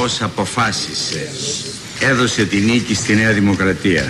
λαός αποφάσισε, έδωσε τη νίκη στη Νέα Δημοκρατία.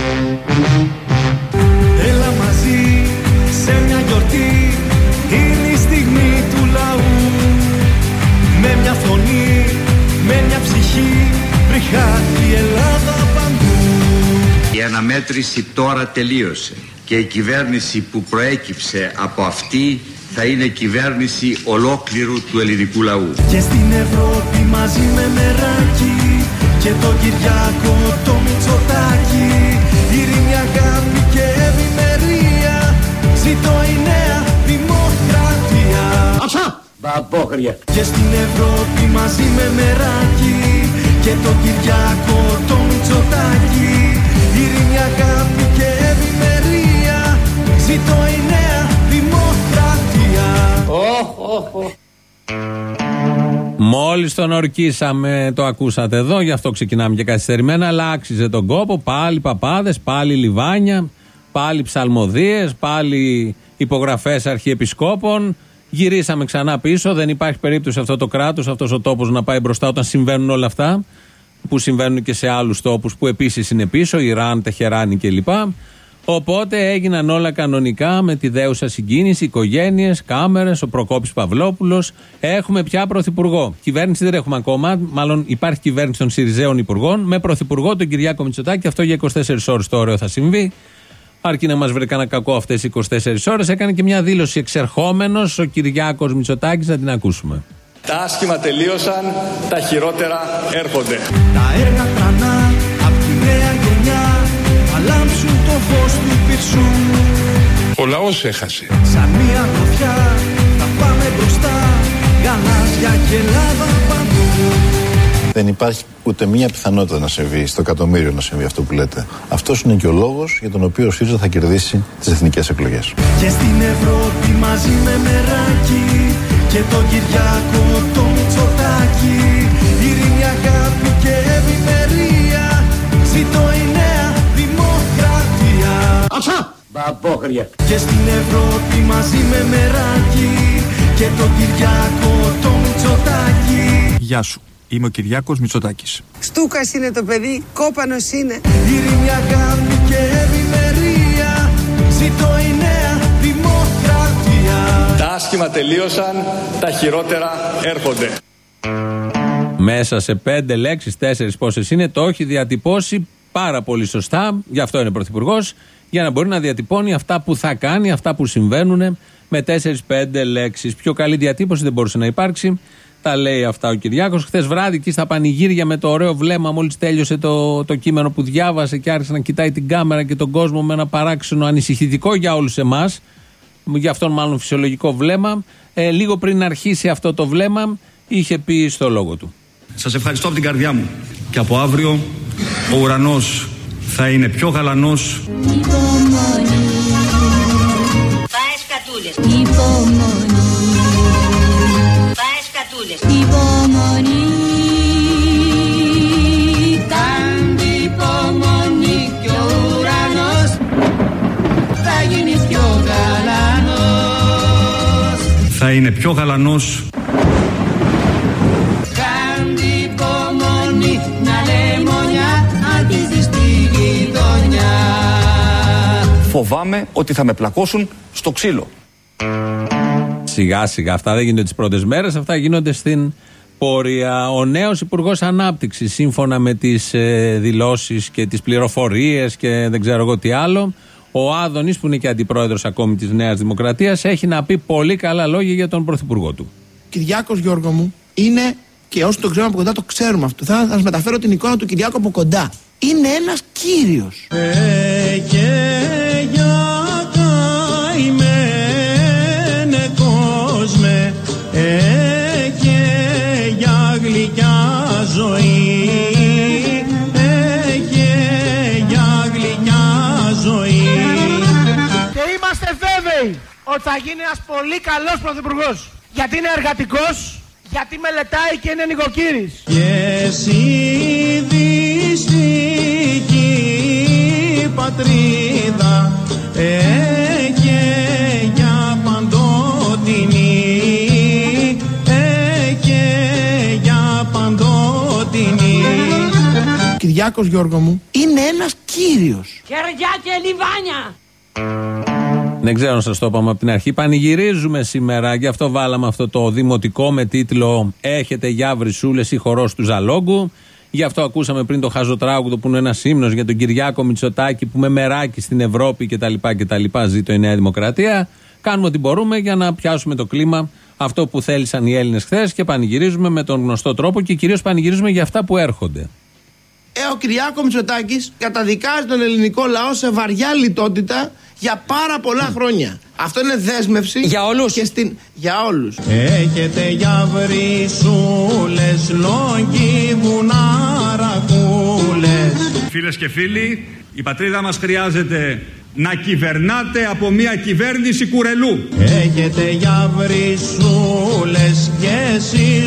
Έλα μαζί σε μια γιορτή, είναι η στιγμή του λαού. Με μια φωνή, με μια ψυχή, βρυχάτη η Ελλάδα παντού. Η αναμέτρηση τώρα τελείωσε και η κυβέρνηση που προέκυψε από αυτή θα είναι κυβέρνηση ολόκληρου του ελληνικού λαού. Και στην Ευρώπη μαζί με Μεράκι και το Κυριάκο το Μητσοτάκι, ειρήνη, αγάπη και ευημερία, ζήτω η νέα δημοκρατία. Αψά! Μπαμπόχρια! Και στην Ευρώπη μαζί με Μεράκι και το Κυριάκο το Μητσοτάκι, ειρήνη, αγάπη και ευημερία, ζήτω η νέα δημοκρατία. Μόλις τον ορκίσαμε, το ακούσατε εδώ, γι' αυτό ξεκινάμε και καθυστερημένα, αλλά άξιζε τον κόπο. Πάλι παπάδες, πάλι λιβάνια, πάλι ψαλμοδίες, πάλι υπογραφές αρχιεπισκόπων. Γυρίσαμε ξανά πίσω. Δεν υπάρχει περίπτωση αυτό το κράτος, αυτός ο τόπος να πάει μπροστά όταν συμβαίνουν όλα αυτά, που συμβαίνουν και σε άλλους τόπους που επίσης είναι πίσω, Ιράν, Τεχεράνη κλπ. Οπότε έγιναν όλα κανονικά με τη δέουσα συγκίνηση, οικογένειες, κάμερες, ο Προκόπης Παυλόπουλος. Έχουμε πια πρωθυπουργό. Κυβέρνηση δεν έχουμε ακόμα. Μάλλον υπάρχει κυβέρνηση των Συριζέων υπουργών με πρωθυπουργό τον Κυριάκο Μητσοτάκη. Αυτό για 24 ώρες το ωραίο θα συμβεί. Αρκεί να μας βρει κανένα κακό αυτές οι 24 ώρες. Έκανε και μια δήλωση εξερχόμενος ο Κυριάκος Μητσοτάκης, να την ακούσουμε. Τα άσχημα τελείωσαν, τα χειρότερα έρχονται. Τα έργα τρανά απ' τη νέα γενιά θα λάμψουν το φως του πυρσού. Ο λαός έχασε. Σαν μια γροθιά θα πάμε μπροστά, γαλάζια και Ελλάδα παντού. Δεν υπάρχει ούτε μία πιθανότητα να συμβεί, στο εκατομμύριο να συμβεί αυτό που λέτε. Αυτός είναι και ο λόγος για τον οποίο ο ΣΥΡΙΖΑ θα κερδίσει τις εθνικές εκλογές. Και στην Ευρώπη μαζί με Μεράκι και το Κυριάκο το Μητσοτάκι, ειρήνη, αγάπη και ευημερία, ζήτω η νέα δημοκρατία. Αψά! Μπαμπόχρια! Και στην Ευρώπη μαζί με Μεράκι και το Κυριάκο το Μητσοτάκι. Γεια σου. Είμαι ο Κυριάκος Μητσοτάκης. Στούκας είναι το παιδί, κόπανος είναι. Ειρήνη, αγάπη και ευημερία, ζήτω η νέα δημοκρατία. Τα άσχημα τελείωσαν, τα χειρότερα έρχονται. Μέσα σε 5 λέξεις, 4 πόσες είναι, το έχει διατυπώσει πάρα πολύ σωστά. Γι' αυτό είναι πρωθυπουργός, για να μπορεί να διατυπώνει αυτά που θα κάνει, αυτά που συμβαίνουν με 4-5 λέξεις. Πιο καλή διατύπωση δεν μπορούσε να υπάρξει. Τα λέει αυτά ο Κυριάκος. Χθες βράδυ εκεί στα πανηγύρια με το ωραίο βλέμμα, μόλις τέλειωσε το κείμενο που διάβασε και άρχισε να κοιτάει την κάμερα και τον κόσμο με ένα παράξενο ανησυχητικό για όλους εμάς, για αυτόν μάλλον φυσιολογικό βλέμμα. Λίγο πριν αρχίσει αυτό το βλέμμα, είχε πει στο λόγο του: Σας ευχαριστώ από την καρδιά μου. Και από αύριο ο ουρανός θα είναι πιο γαλανός. Πάε σκατούλες. Υπομονή. Πάε σκατούλες. Υπομονή. Κάντε υπομονή και ο ουρανός θα γίνει πιο γαλανός. Θα είναι πιο γαλανός. Κάντε υπομονή, μια λεμονιά αρχίζει στη γειτονιά. Φοβάμαι ότι θα με πλακώσουν στο ξύλο. Σιγά σιγά, αυτά δεν γίνονται τις πρώτες μέρες, αυτά γίνονται στην πορεία. Ο νέος Υπουργός Ανάπτυξης, σύμφωνα με τις δηλώσεις και τις πληροφορίες και δεν ξέρω εγώ τι άλλο, ο Άδωνης, που είναι και αντιπρόεδρος ακόμη της Νέας Δημοκρατίας, έχει να πει πολύ καλά λόγια για τον πρωθυπουργό του. Κυριάκος, Γιώργο μου, είναι, και όσοι το ξέρουμε από κοντά το ξέρουμε αυτό, θα σας μεταφέρω την εικόνα του Κυριάκου από κοντά. Είναι ένας κύριος. Και για γλυκιά ζωή, και για γλυκιά ζωή. Και είμαστε βέβαιοι ότι θα γίνει ένας πολύ καλός πρωθυπουργός. Γιατί είναι εργατικός, γιατί μελετάει και είναι νοικοκύρης. Και εσύ δυστυχή πατρίδα, και για παντοτινή, και για παντοτινή. Κυριάκος, Γιώργο μου, είναι ένας κύριος. Χεριά και λιβάνια. Δεν ξέρω αν σας το είπαμε από την αρχή. Πανηγυρίζουμε σήμερα, γι' αυτό βάλαμε αυτό το δημοτικό με τίτλο «Έχετε για βρυσούλες ή χορός του Ζαλόγκου». Γι' αυτό ακούσαμε πριν το χαζοτράγουδο που είναι ένας ύμνος για τον Κυριάκο Μητσοτάκη που με μεράκι στην Ευρώπη κτλ. Ζήτω η Νέα Δημοκρατία. Κάνουμε ό,τι μπορούμε για να πιάσουμε το κλίμα, αυτό που θέλησαν οι Έλληνες χθες, και πανηγυρίζουμε με τον γνωστό τρόπο και κυρίως πανηγυρίζουμε για αυτά που έρχονται. Ο Κυριάκο Μητσοτάκης καταδικάζει τον ελληνικό λαό σε βαριά λιτότητα για πάρα πολλά χρόνια. Αυτό είναι δέσμευση για όλους. Για όλους. Έχετε για βρυσούλες, λόγοι, βουνάρακούλες. Φίλες και φίλοι, η πατρίδα μας χρειάζεται να κυβερνάτε από μια κυβέρνηση κουρελού. Έχετε για βρυσούλες και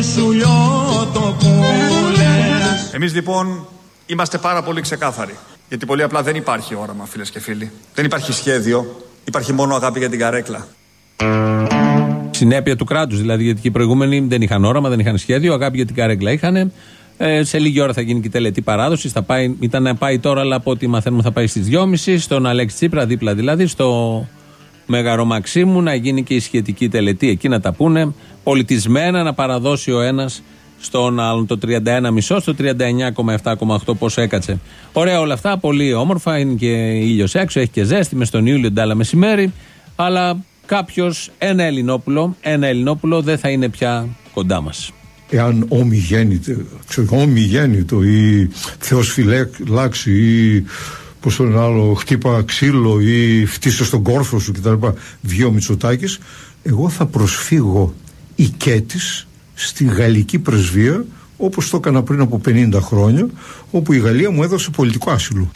σισουλιότοπούλες. Εμείς λοιπόν είμαστε πάρα πολύ ξεκάθαροι. Γιατί πολύ απλά δεν υπάρχει όραμα, φίλες και φίλοι. Δεν υπάρχει σχέδιο, υπάρχει μόνο αγάπη για την καρέκλα. Συνέπεια του κράτους δηλαδή, γιατί και οι προηγούμενοι δεν είχαν όραμα, δεν είχαν σχέδιο, αγάπη για την καρέκλα είχαν. Σε λίγη ώρα θα γίνει και η τελετή παράδοση. Ήταν να πάει τώρα, αλλά από ό,τι μαθαίνουμε θα πάει στις 2.30 στον Αλέξη Τσίπρα, δίπλα δηλαδή, στο Μέγαρο Μαξίμου, να γίνει και η σχετική τελετή. Εκεί να τα πούνε πολιτισμένα, να παραδώσει ο ένας στον άλλον το 31,5 στο 39,7,8 πόσο έκατσε. Ωραία όλα αυτά, πολύ όμορφα, είναι και ήλιος έξω, έχει και ζέστη, μες στον Ιούλιο ντάλα μεσημέρι, αλλά κάποιος, ένα Ελληνόπουλο δεν θα είναι πια κοντά μας. Εάν ομιγέννητο ή Θεός φυλάξει ή πως το είναι άλλο, χτύπα ξύλο ή φτύσε στον κόρφο σου κτλ. Βγει ο Μητσοτάκης, εγώ θα προσφύγω οικέτης στη γαλλική πρεσβεία, όπως το έκανα πριν από 50 χρόνια, όπου η Γαλλία μου έδωσε πολιτικό άσυλο.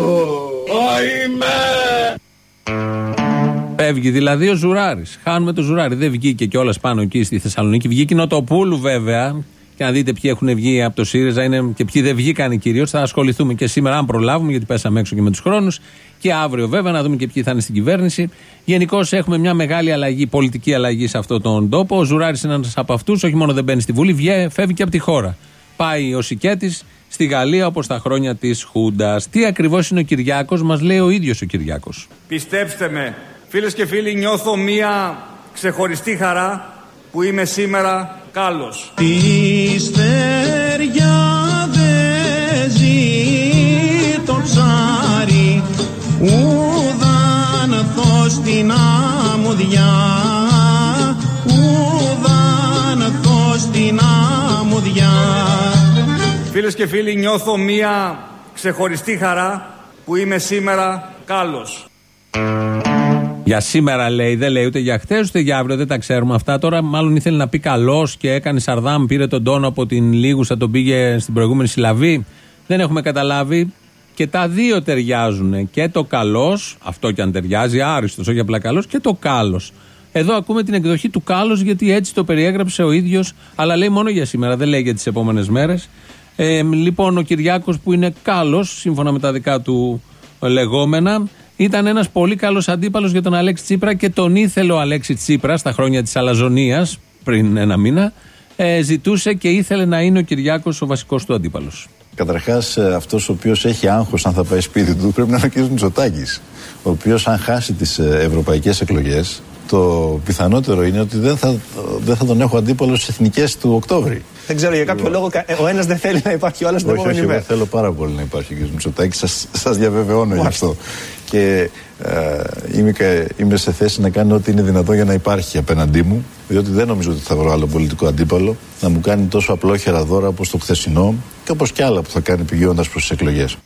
Φεύγει δηλαδή ο Ζουράρης. Χάνουμε το Ζουράρη. Δεν βγήκε κιόλας πάνω εκεί στη Θεσσαλονίκη. Βγήκε η Νοτοπούλου βέβαια. Και να δείτε ποιοι έχουν βγει από το ΣΥΡΙΖΑ είναι και ποιοι δεν βγήκαν κυρίως. Θα ασχοληθούμε και σήμερα, αν προλάβουμε, γιατί πέσαμε έξω και με τους χρόνους. Και αύριο βέβαια να δούμε και ποιοι θα είναι στην κυβέρνηση. Γενικώς έχουμε μια μεγάλη αλλαγή, πολιτική αλλαγή σε αυτόν τον τόπο. Ο Ζουράρης είναι ένας από αυτούς. Όχι μόνο δεν μπαίνει στη Βουλή, φεύγει και από τη χώρα. Πάει ο Σικέτης στη Γαλλία όπως τα χρόνια της Χούντας. Τι ακριβώς είναι ο Κυριάκος, μας λέει ο ίδιος ο Κυριάκος. Πιστέψτε με, φίλες και φίλοι, νιώθω μία ξεχωριστή χαρά που είμαι σήμερα κάλος. Τη στεριά δε ζει το ψάρι, ουδάν θω στην αμμουδιά, ουδάν θω στην αμμουδιά. Φίλες και φίλοι, νιώθω μία ξεχωριστή χαρά που είμαι σήμερα κάλος. Για σήμερα λέει, δεν λέει ούτε για χτες ούτε για αύριο, δεν τα ξέρουμε αυτά. Τώρα μάλλον ήθελε να πει καλός και έκανε Σαρδάμ, πήρε τον τόνο από την Λίγουσα, τον πήγε στην προηγούμενη συλλαβή. Δεν έχουμε καταλάβει, και τα δύο ταιριάζουν. Και το καλός, αυτό και αν ταιριάζει, άριστος, όχι απλά καλός, και το κάλος. Εδώ ακούμε την εκδοχή του κάλος, γιατί έτσι το περιέγραψε ο ίδιος, αλλά λέει μόνο για σήμερα, δεν λέει για τις επόμενες μέρες. Λοιπόν, ο Κυριάκος που είναι κάλος, σύμφωνα με τα δικά του λεγόμενα, ήταν ένας πολύ καλός αντίπαλος για τον Αλέξη Τσίπρα και τον ήθελε ο Αλέξη Τσίπρα στα χρόνια της αλαζονίας, πριν ένα μήνα, ζητούσε και ήθελε να είναι ο Κυριάκος ο βασικός του αντίπαλος. Καταρχάς, αυτός ο οποίος έχει άγχος αν θα πάει σπίτι του πρέπει να είναι ο κ. Μητσοτάκης, ο οποίος αν χάσει τις ευρωπαϊκές εκλογές, το πιθανότερο είναι ότι δεν θα τον έχω αντίπαλο στις εθνικές του Οκτώβρη. Δεν ξέρω για κάποιο λόγο, ο ένας δεν θέλει να υπάρχει, ο άλλος δεν μπορεί να υπάρχει. Εγώ θέλω πάρα πολύ να υπάρχει ο κ. Μητσοτάκης, σας διαβεβαιώνω γι' αυτό. Και είμαι σε θέση να κάνω ό,τι είναι δυνατό για να υπάρχει απέναντί μου, διότι δεν νομίζω ότι θα βρω άλλο πολιτικό αντίπαλο να μου κάνει τόσο απλόχερα δώρα όπως το χθεσινό και όπως κι άλλα που θα κάνει πηγαίνοντας προς τις εκλογές.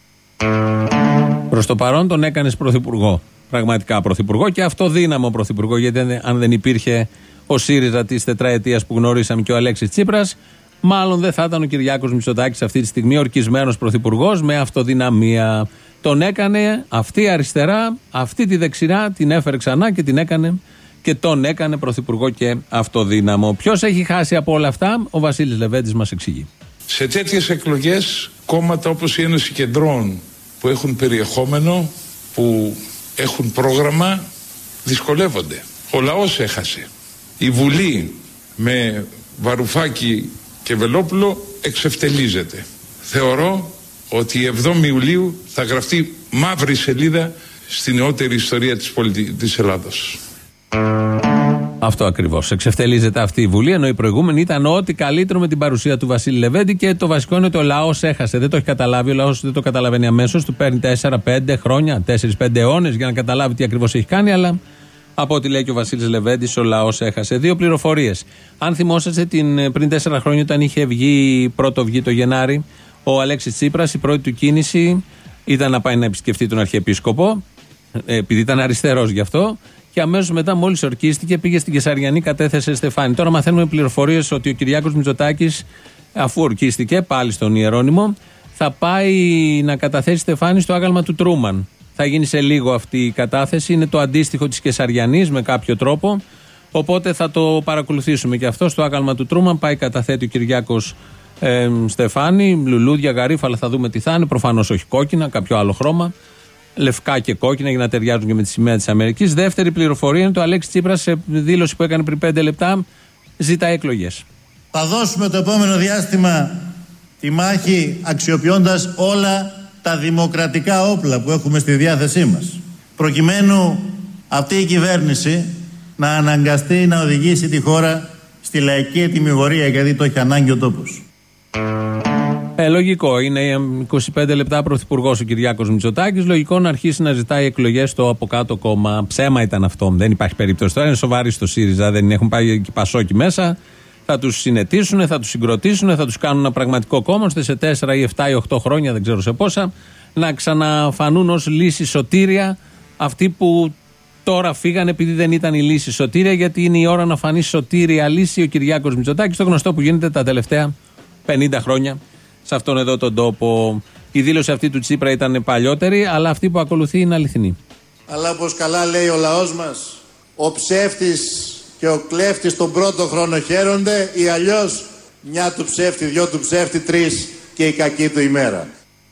Προς το παρόν τον έκανες πρωθυπουργό. Πραγματικά πρωθυπουργό και αυτοδύναμο πρωθυπουργό, γιατί αν δεν υπήρχε ο ΣΥΡΙΖΑ της τετραετίας που γνωρίσαμε και ο Αλέξης Τσίπρας, μάλλον δεν θα ήταν ο Κυριάκος Μητσοτάκης αυτή τη στιγμή ορκισμένος πρωθυπουργός με αυτοδυναμία. Τον έκανε αυτή αριστερά, αυτή τη δεξιά την έφερε ξανά και την έκανε και τον έκανε πρωθυπουργό και αυτοδύναμο. Ποιος έχει χάσει από όλα αυτά, ο Βασίλης Λεβέντης μας εξηγεί. Σε τέτοιες εκλογές κόμματα όπως η Ένωση Κεντρών που έχουν περιεχόμενο, που έχουν πρόγραμμα, δυσκολεύονται. Ο λαός έχασε. Η Βουλή με Βαρουφάκη και Βελόπουλο εξευτελίζεται. Θεωρώ ότι η 7η Ιουλίου θα γραφτεί μαύρη σελίδα στη νεότερη ιστορία της Ελλάδος. Αυτό ακριβώς. Εξευτελίζεται αυτή η Βουλή, ενώ η προηγούμενη ήταν ό,τι καλύτερο με την παρουσία του Βασίλη Λεβέντη και το βασικό είναι ότι ο λαός έχασε. Δεν το έχει καταλάβει, ο λαός δεν το καταλαβαίνει αμέσως. Του παίρνει 4-5 χρόνια, 4-5 αιώνες για να καταλάβει τι ακριβώς έχει κάνει, αλλά από ό,τι λέει και ο Βασίλης Λεβέντης, ο λαός έχασε. Δύο πληροφορίες. Αν θυμόσαστε πριν 4 χρόνια, όταν είχε πρώτο βγει το Γενάρη, ο Αλέξης Τσίπρας, η πρώτη του κίνηση ήταν να πάει να επισκεφτεί τον Αρχιεπίσκοπο, επειδή ήταν αριστερός γι' αυτό. Και αμέσως μετά, μόλις ορκίστηκε, πήγε στην Κεσαριανή, κατέθεσε Στεφάνη. Τώρα μαθαίνουμε πληροφορίες ότι ο Κυριάκος Μητσοτάκης, αφού ορκίστηκε πάλι στον Ιερώνυμο, θα πάει να καταθέσει Στεφάνη στο άγαλμα του Τρούμαν. Θα γίνει σε λίγο αυτή η κατάθεση. Είναι το αντίστοιχο της Κεσαριανής με κάποιο τρόπο. Οπότε θα το παρακολουθήσουμε και αυτό. Στο άγαλμα του Τρούμαν πάει, καταθέτει ο Κυριάκος Στεφάνη, λουλούδια, γαρίφαλα, θα δούμε τι θα είναι. Προφανώς όχι κόκκινα, κάποιο άλλο χρώμα. Λευκά και κόκκινα για να ταιριάζουν και με τη σημαία της Αμερικής. Δεύτερη πληροφορία είναι το Αλέξη Τσίπρας, σε δήλωση που έκανε πριν 5 λεπτά, ζητάει εκλογές. Θα δώσουμε το επόμενο διάστημα τη μάχη αξιοποιώντας όλα τα δημοκρατικά όπλα που έχουμε στη διάθεσή μας, προκειμένου αυτή η κυβέρνηση να αναγκαστεί να οδηγήσει τη χώρα στη λαϊκή ετυμιγορία, γιατί το έχει ανάγκη ο τόπος. Λογικό. Είναι 25 λεπτά πρωθυπουργός ο Κυριάκος Μητσοτάκης. Λογικό να αρχίσει να ζητάει εκλογές στο από κάτω κόμμα. Ψέμα ήταν αυτό. Δεν υπάρχει περίπτωση τώρα. Είναι σοβαροί στο ΣΥΡΙΖΑ. Δεν έχουν πάει και Πασόκι μέσα. Θα τους συνετίσουν, θα τους συγκροτήσουν, θα τους κάνουν ένα πραγματικό κόμμα ώστε σε 4 ή 7 ή 8 χρόνια, δεν ξέρω σε πόσα, να ξαναφανούν ως λύση σωτήρια αυτοί που τώρα φύγανε επειδή δεν ήταν η λύση σωτήρια, γιατί είναι η ώρα να φανεί σωτήρια λύση ο Κυριάκος Μητσοτάκης. Το γνωστό που γίνεται τα τελευταία 50 χρόνια σε αυτόν εδώ τον τόπο. Η δήλωση αυτή του Τσίπρα ήταν παλιότερη, αλλά αυτή που ακολουθεί είναι αληθινή. Αλλά όπως καλά λέει ο λαός μας, ο ψεύτης και ο κλέφτης τον πρώτο χρόνο χαίρονται, ή αλλιώς μια του ψεύτη, 2 του ψεύτη, 3 και η κακή του ημέρα.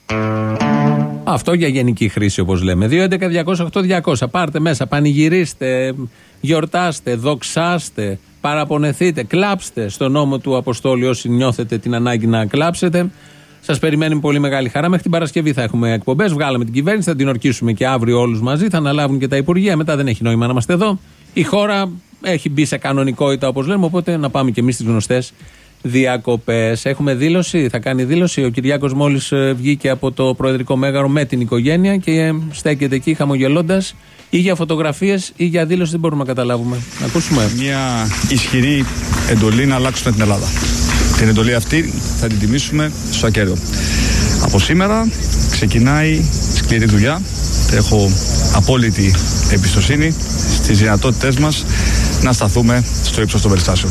Αυτό για γενική χρήση, όπως λέμε. 2.11.208.200. Πάρτε μέσα, πανηγυρίστε, γιορτάστε, δοξάστε, παραπονεθείτε, κλάψτε στον νόμο του Αποστόλη όσοι νιώθετε την ανάγκη να κλάψετε. Σας περιμένει με πολύ μεγάλη χαρά. Μέχρι την Παρασκευή θα έχουμε εκπομπές. Βγάλαμε την κυβέρνηση, θα την ορκίσουμε και αύριο όλους μαζί. Θα αναλάβουν και τα υπουργεία. Μετά δεν έχει νόημα να είμαστε εδώ. Η χώρα έχει μπει σε κανονικότητα, όπως λέμε. Οπότε να πάμε και εμείς στις γνωστές διακοπές. Έχουμε δήλωση, θα κάνει δήλωση. Ο Κυριάκος μόλις βγήκε από το Προεδρικό Μέγαρο με την οικογένεια και στέκεται εκεί χαμογελώντας, ή για φωτογραφίες ή για δήλωση, δεν μπορούμε να καταλάβουμε. Να ακούσουμε. Μια ισχυρή εντολή να αλλάξουμε την Ελλάδα. Την εντολή αυτή θα την τιμήσουμε στο ακέραιο. Από σήμερα ξεκινάει σκληρή δουλειά. Έχω απόλυτη εμπιστοσύνη στις δυνατότητές μας να σταθούμε στο ύψος των περιστάσεων.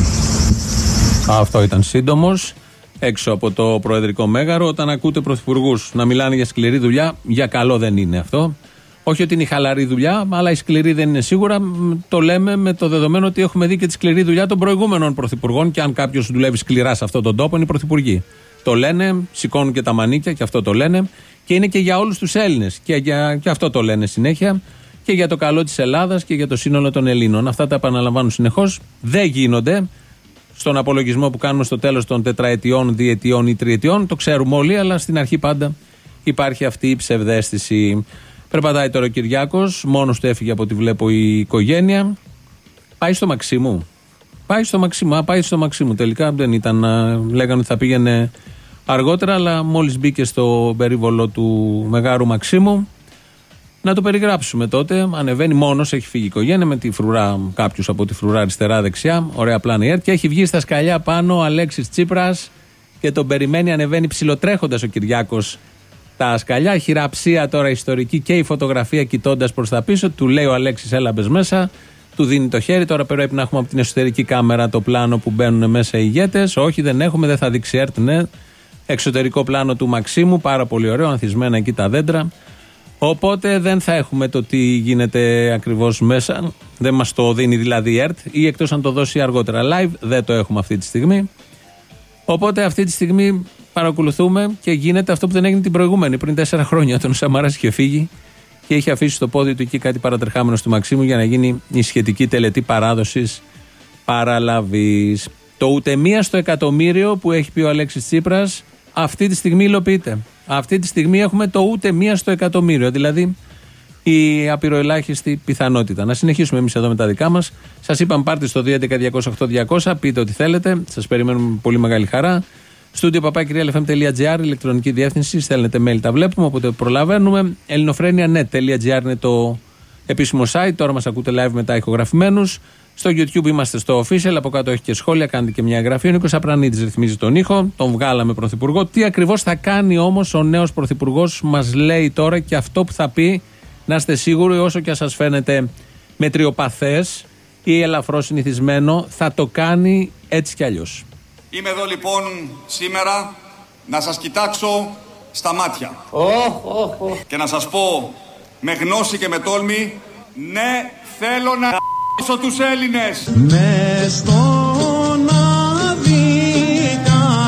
Αυτό ήταν σύντομος, έξω από το Προεδρικό Μέγαρο. Όταν ακούτε πρωθυπουργούς να μιλάνε για σκληρή δουλειά, για καλό δεν είναι αυτό. Όχι ότι είναι η χαλαρή δουλειά, αλλά η σκληρή δεν είναι σίγουρα. Το λέμε με το δεδομένο ότι έχουμε δει και τη σκληρή δουλειά των προηγούμενων πρωθυπουργών. Και αν κάποιος δουλεύει σκληρά σε αυτόν τον τόπο, είναι οι πρωθυπουργοί. Το λένε, σηκώνουν και τα μανίκια, και αυτό το λένε. Και είναι και για όλους τους Έλληνες. Και αυτό το λένε συνέχεια. Και για το καλό της Ελλάδας και για το σύνολο των Ελλήνων. Αυτά τα επαναλαμβάνουν συνεχώς. Δεν γίνονται στον απολογισμό που κάνουμε στο τέλος των τετραετιών, διετιών ή τριετιών. Το ξέρουμε όλοι, αλλά στην αρχή πάντα υπάρχει αυτή η ψευδαίσθηση. Περπατάει τώρα ο Κυριάκος, μόνος του έφυγε από ό,τι βλέπω η οικογένεια. Πάει στο Μαξίμου. Πάει στο Μαξίμου. Τελικά δεν ήταν. Λέγανε ότι θα πήγαινε αργότερα, αλλά μόλις μπήκε στο περίβολο του Μεγάρου Μαξίμου. Να το περιγράψουμε τότε. Ανεβαίνει μόνος, έχει φύγει η οικογένεια με τη φρουρά, κάποιους από τη φρουρά αριστερά-δεξιά. Ωραία πλάνα η ΕΡΤ. Και έχει βγει στα σκαλιά πάνω ο Αλέξης Τσίπρας και τον περιμένει. Ανεβαίνει ψιλοτρέχοντας ο Κυριάκος τα σκαλιά. Χειραψία τώρα ιστορική και η φωτογραφία κοιτώντας προς τα πίσω. Του λέει ο Αλέξης, έλα μπες μέσα. Του δίνει το χέρι. Τώρα πρέπει να έχουμε από την εσωτερική κάμερα το πλάνο που μπαίνουν μέσα οι ηγέτες. Όχι, δεν έχουμε, δεν θα δείξει ΕΡΤ, ναι. Εξωτερικό πλάνο του Μαξίμου. Πάρα πολύ ωραίο, ανθισμένα εκεί τα δέντρα. Οπότε δεν θα έχουμε το τι γίνεται ακριβώς μέσα. Δεν μας το δίνει δηλαδή η ΕΡΤ, ή εκτός αν το δώσει αργότερα live. Δεν το έχουμε αυτή τη στιγμή. Οπότε αυτή τη στιγμή παρακολουθούμε και γίνεται αυτό που δεν έγινε την προηγούμενη, πριν 4 χρόνια. Όταν ο Σαμαράς είχε φύγει και είχε αφήσει στο πόδι του εκεί κάτι παρατρεχάμενο του Μαξίμου για να γίνει η σχετική τελετή παράδοσης παραλαβής. Το ούτε μία στο εκατομμύριο που έχει πει ο Αλέξης Τσίπρας αυτή τη στιγμή υλοποιείται. Αυτή τη στιγμή έχουμε το ούτε μία στο εκατομμύριο. Δηλαδή η απειροελάχιστη πιθανότητα. Να συνεχίσουμε εμείς εδώ με τα δικά μας. Σας είπαμε, πάρτε στο 2.11.208.200, πείτε ό,τι θέλετε. Σας περιμένουμε με πολύ μεγάλη χαρά. studio@realfm.gr, ηλεκτρονική διεύθυνση. Στέλνετε mail, τα βλέπουμε, οπότε προλαβαίνουμε. ελληνοφρένια.net.gr είναι το επίσημο site. Τώρα μας ακούτε live μετά ηχογραφημένους. Στο YouTube είμαστε στο official. Από κάτω έχει και σχόλια. Κάντε και μια εγγραφή. Ο Νίκος Απρανίτης ρυθμίζει τον ήχο. Τον βγάλαμε πρωθυπουργό. Τι ακριβώς θα κάνει όμως ο νέος πρωθυπουργός, μας λέει τώρα, και αυτό που θα πει, να είστε σίγουροι, όσο και αν σας φαίνεται μετριοπαθές ή ελαφρώς συνηθισμένο, θα το κάνει έτσι κι αλλιώς. Είμαι εδώ λοιπόν σήμερα να σας κοιτάξω στα μάτια και να σας πω με γνώση και με τόλμη, ναι, θέλω να ***σω τους Έλληνες. Μες στον άδει